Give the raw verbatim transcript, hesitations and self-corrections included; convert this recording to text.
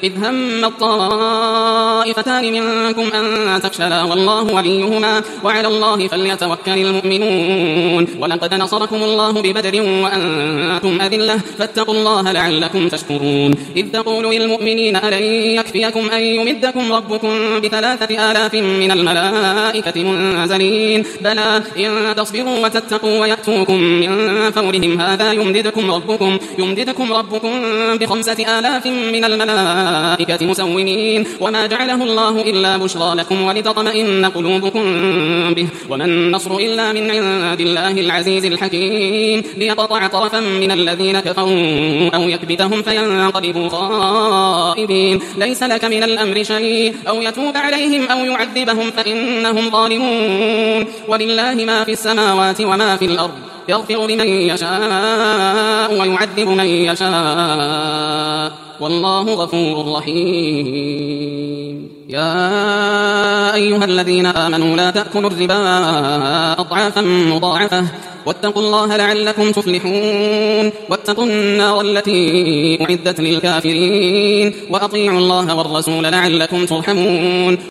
إذ هم الطائفتان منكم أن تفشلا والله وليهما وعلى الله فليتوكل المؤمنون ولقد نصركم الله ببدر وأنتم أذلة فاتقوا الله لعلكم تشكرون إذ تقول للمؤمنين ألن يكفيكم أن يمدكم ربكم بثلاثة آلاف من الملائكة منزلين بلى إن تصبروا وتتقوا ويأتوكم من فورهم هذا يمددكم ربكم, يمددكم ربكم بخمسة آلاف من الملائكة مسومين وما جعله الله إلا بشرى لكم ولتطمئن قلوبكم به وما النصر إلا من عند الله العزيز الحكيم ليقطع طرفا من الذين كفروا أو يكبتهم فينقلبوا خائبين ليس لك من الأمر شيء أو يتوب عليهم أو يعذبهم فإنهم ظالمون ولله ما في السماوات وما في الأرض يغفر لمن يشاء ويعذب من يشاء والله غفور رحيم يا أيها الذين آمنوا لا تأكلوا الربا أضعافا مضاعفة واتقوا الله لعلكم تفلحون واتقوا النار التي أعدت للكافرين وأطيعوا الله والرسول لعلكم ترحمون